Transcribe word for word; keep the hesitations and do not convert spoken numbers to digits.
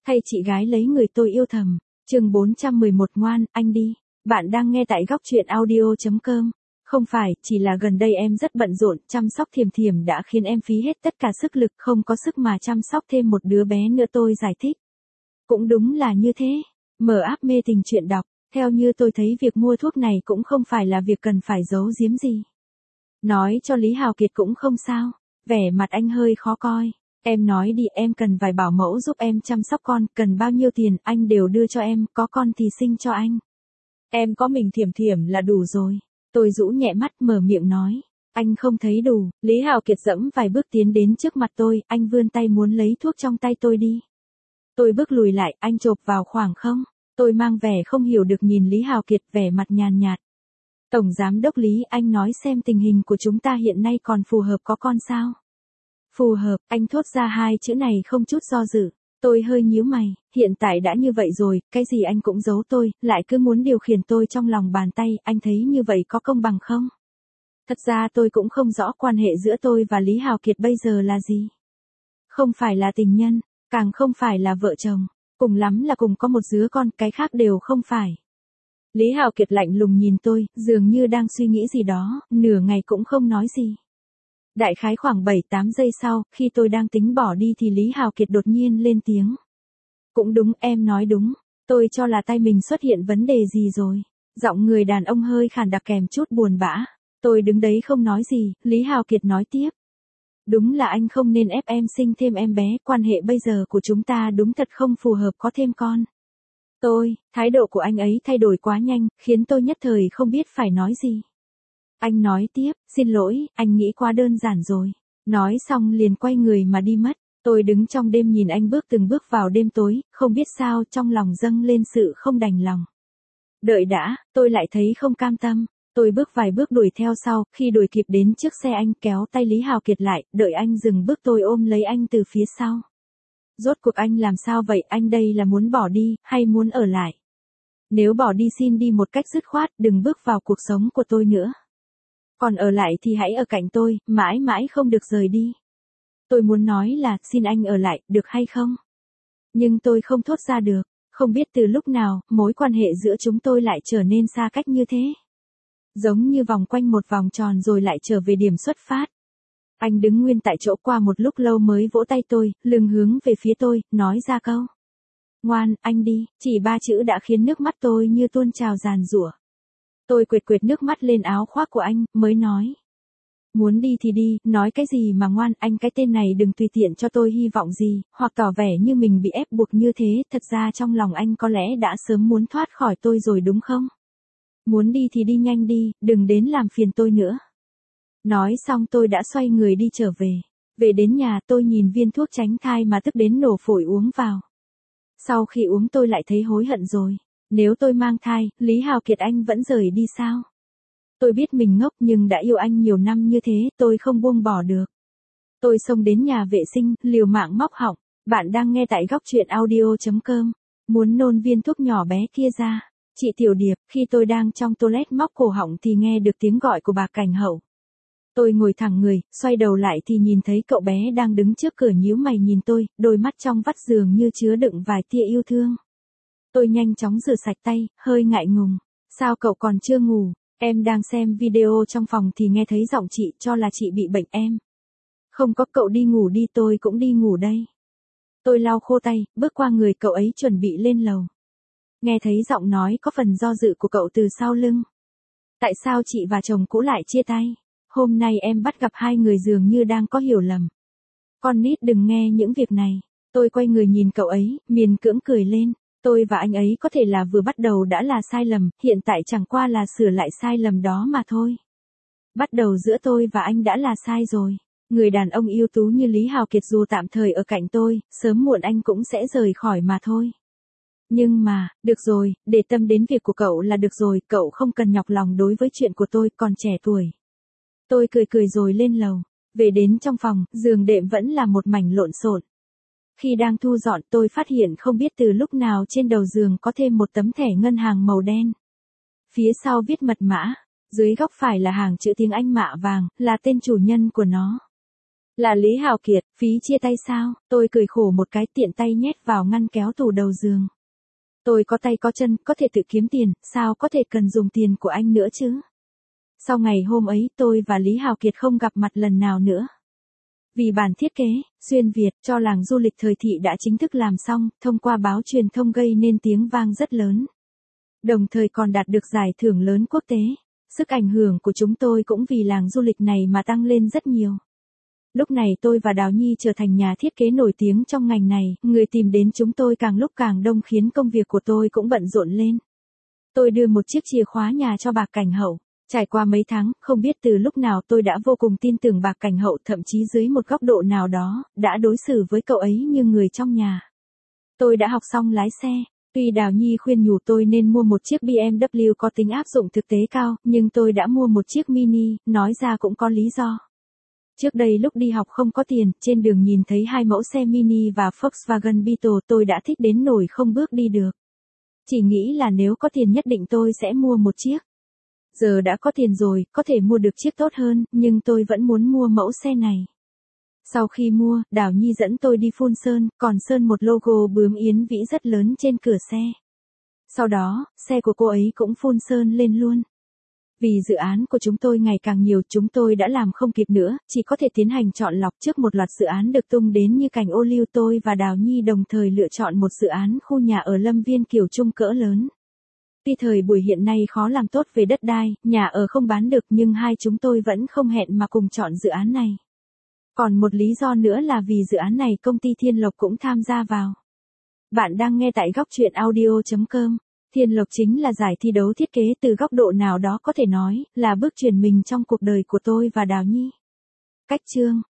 Thay chị gái lấy người tôi yêu thầm. Chương bốn trăm mười một ngoan, anh đi. Bạn đang nghe tại góc truyện audio chấm com. Không phải, chỉ là gần đây em rất bận rộn, chăm sóc Thiềm Thiềm đã khiến em phí hết tất cả sức lực, không có sức mà chăm sóc thêm một đứa bé nữa, tôi giải thích. Cũng đúng là như thế. Mở app mê tình chuyện đọc, theo như tôi thấy việc mua thuốc này cũng không phải là việc cần phải giấu giếm gì. Nói cho Lý Hào Kiệt cũng không sao. Vẻ mặt anh hơi khó coi. Em nói đi, em cần vài bảo mẫu giúp em chăm sóc con, cần bao nhiêu tiền anh đều đưa cho em, có con thì sinh cho anh. Em có mình Thiềm Thiềm là đủ rồi. Tôi rũ nhẹ mắt mở miệng nói. Anh không thấy đủ. Lý Hào Kiệt dẫm vài bước tiến đến trước mặt tôi, anh vươn tay muốn lấy thuốc trong tay tôi đi. Tôi bước lùi lại, anh chộp vào khoảng không. Tôi mang vẻ không hiểu được nhìn Lý Hào Kiệt, vẻ mặt nhàn nhạt. Tổng giám đốc Lý, anh nói xem tình hình của chúng ta hiện nay còn phù hợp có con sao? Phù hợp, anh thốt ra hai chữ này không chút do dự. Tôi hơi nhíu mày, hiện tại đã như vậy rồi, cái gì anh cũng giấu tôi, lại cứ muốn điều khiển tôi trong lòng bàn tay, anh thấy như vậy có công bằng không? Thật ra tôi cũng không rõ quan hệ giữa tôi và Lý Hào Kiệt bây giờ là gì. Không phải là tình nhân, càng không phải là vợ chồng, cùng lắm là cùng có một đứa con, cái khác đều không phải. Lý Hào Kiệt lạnh lùng nhìn tôi, dường như đang suy nghĩ gì đó, nửa ngày cũng không nói gì. Đại khái khoảng bảy tám giây sau, khi tôi đang tính bỏ đi thì Lý Hào Kiệt đột nhiên lên tiếng. Cũng đúng, em nói đúng, tôi cho là tay mình xuất hiện vấn đề gì rồi. Giọng người đàn ông hơi khàn đặc kèm chút buồn bã. Tôi đứng đấy không nói gì, Lý Hào Kiệt nói tiếp. Đúng là anh không nên ép em sinh thêm em bé, quan hệ bây giờ của chúng ta đúng thật không phù hợp có thêm con. Tôi, thái độ của anh ấy thay đổi quá nhanh, khiến tôi nhất thời không biết phải nói gì. Anh nói tiếp, xin lỗi, anh nghĩ quá đơn giản rồi. Nói xong liền quay người mà đi mất. Tôi đứng trong đêm nhìn anh bước từng bước vào đêm tối, không biết sao trong lòng dâng lên sự không đành lòng. Đợi đã, tôi lại thấy không cam tâm. Tôi bước vài bước đuổi theo sau, khi đuổi kịp đến trước xe anh kéo tay Lý Hào Kiệt lại, đợi anh dừng bước tôi ôm lấy anh từ phía sau. Rốt cuộc anh làm sao vậy, anh đây là muốn bỏ đi, hay muốn ở lại? Nếu bỏ đi xin đi một cách dứt khoát, đừng bước vào cuộc sống của tôi nữa. Còn ở lại thì hãy ở cạnh tôi, mãi mãi không được rời đi. Tôi muốn nói là, xin anh ở lại, được hay không? Nhưng tôi không thốt ra được, không biết từ lúc nào, mối quan hệ giữa chúng tôi lại trở nên xa cách như thế. Giống như vòng quanh một vòng tròn rồi lại trở về điểm xuất phát. Anh đứng nguyên tại chỗ qua một lúc lâu mới vỗ tay tôi, lưng hướng về phía tôi, nói ra câu. Ngoan, anh đi, chỉ ba chữ đã khiến nước mắt tôi như tuôn trào giàn giụa. Tôi quệt quệt nước mắt lên áo khoác của anh, mới nói. Muốn đi thì đi, nói cái gì mà ngoan, anh cái tên này đừng tùy tiện cho tôi hy vọng gì, hoặc tỏ vẻ như mình bị ép buộc như thế, thật ra trong lòng anh có lẽ đã sớm muốn thoát khỏi tôi rồi đúng không? Muốn đi thì đi nhanh đi, đừng đến làm phiền tôi nữa. Nói xong tôi đã xoay người đi trở về. Về đến nhà tôi nhìn viên thuốc tránh thai mà tức đến nổ phổi uống vào. Sau khi uống tôi lại thấy hối hận rồi. Nếu tôi mang thai, Lý Hào Kiệt anh vẫn rời đi sao? Tôi biết mình ngốc nhưng đã yêu anh nhiều năm như thế, tôi không buông bỏ được. Tôi xông đến nhà vệ sinh, liều mạng móc họng. Bạn đang nghe tại góc truyện audio chấm com. Muốn nôn viên thuốc nhỏ bé kia ra. Chị Tiểu Điệp, khi tôi đang trong toilet móc cổ họng thì nghe được tiếng gọi của bà Cảnh Hậu. Tôi ngồi thẳng người, xoay đầu lại thì nhìn thấy cậu bé đang đứng trước cửa nhíu mày nhìn tôi, đôi mắt trong vắt dường như chứa đựng vài tia yêu thương. Tôi nhanh chóng rửa sạch tay, hơi ngại ngùng. Sao cậu còn chưa ngủ? Em đang xem video trong phòng thì nghe thấy giọng chị, cho là chị bị bệnh em. Không có, cậu đi ngủ đi, tôi cũng đi ngủ đây. Tôi lau khô tay, bước qua người cậu ấy chuẩn bị lên lầu. Nghe thấy giọng nói có phần do dự của cậu từ sau lưng. Tại sao chị và chồng cũ lại chia tay? Hôm nay em bắt gặp hai người dường như đang có hiểu lầm. Con nít đừng nghe những việc này. Tôi quay người nhìn cậu ấy, miền cưỡng cười lên. Tôi và anh ấy có thể là vừa bắt đầu đã là sai lầm, hiện tại chẳng qua là sửa lại sai lầm đó mà thôi. Bắt đầu giữa tôi và anh đã là sai rồi. Người đàn ông ưu tú như Lý Hào Kiệt dù tạm thời ở cạnh tôi, sớm muộn anh cũng sẽ rời khỏi mà thôi. Nhưng mà, được rồi, để tâm đến việc của cậu là được rồi, cậu không cần nhọc lòng đối với chuyện của tôi, còn trẻ tuổi. Tôi cười cười rồi lên lầu. Về đến trong phòng, giường đệm vẫn là một mảnh lộn xộn. Khi đang thu dọn tôi phát hiện không biết từ lúc nào trên đầu giường có thêm một tấm thẻ ngân hàng màu đen. Phía sau viết mật mã, dưới góc phải là hàng chữ tiếng Anh mạ vàng, là tên chủ nhân của nó. Là Lý Hào Kiệt, phí chia tay sao? Tôi cười khổ một cái tiện tay nhét vào ngăn kéo tủ đầu giường. Tôi có tay có chân, có thể tự kiếm tiền, sao có thể cần dùng tiền của anh nữa chứ? Sau ngày hôm ấy tôi và Lý Hào Kiệt không gặp mặt lần nào nữa. Vì bản thiết kế, xuyên Việt cho làng du lịch thời thị đã chính thức làm xong, thông qua báo truyền thông gây nên tiếng vang rất lớn. Đồng thời còn đạt được giải thưởng lớn quốc tế. Sức ảnh hưởng của chúng tôi cũng vì làng du lịch này mà tăng lên rất nhiều. Lúc này tôi và Đào Nhi trở thành nhà thiết kế nổi tiếng trong ngành này, người tìm đến chúng tôi càng lúc càng đông khiến công việc của tôi cũng bận rộn lên. Tôi đưa một chiếc chìa khóa nhà cho bà Cảnh Hậu. Trải qua mấy tháng, không biết từ lúc nào tôi đã vô cùng tin tưởng bà Cảnh Hậu, thậm chí dưới một góc độ nào đó, đã đối xử với cậu ấy như người trong nhà. Tôi đã học xong lái xe. Tuy Đào Nhi khuyên nhủ tôi nên mua một chiếc bê em vê có tính áp dụng thực tế cao, nhưng tôi đã mua một chiếc Mini, nói ra cũng có lý do. Trước đây lúc đi học không có tiền, trên đường nhìn thấy hai mẫu xe Mini và Volkswagen Beetle tôi đã thích đến nỗi không bước đi được. Chỉ nghĩ là nếu có tiền nhất định tôi sẽ mua một chiếc. Giờ đã có tiền rồi, có thể mua được chiếc tốt hơn, nhưng tôi vẫn muốn mua mẫu xe này. Sau khi mua, Đào Nhi dẫn tôi đi phun sơn, còn sơn một logo bướm yến vĩ rất lớn trên cửa xe. Sau đó, xe của cô ấy cũng phun sơn lên luôn. Vì dự án của chúng tôi ngày càng nhiều, chúng tôi đã làm không kịp nữa, chỉ có thể tiến hành chọn lọc trước một loạt dự án được tung đến như cành ô liu. Tôi và Đào Nhi đồng thời lựa chọn một dự án khu nhà ở Lâm Viên kiểu chung cỡ lớn. Tuy thời buổi hiện nay khó làm tốt về đất đai, nhà ở không bán được nhưng hai chúng tôi vẫn không hẹn mà cùng chọn dự án này. Còn một lý do nữa là vì dự án này công ty Thiên Lộc cũng tham gia vào. Bạn đang nghe tại góc truyện audio chấm com. Thiên Lộc chính là giải thi đấu thiết kế, từ góc độ nào đó có thể nói là bước chuyển mình trong cuộc đời của tôi và Đào Nhi. Cách chương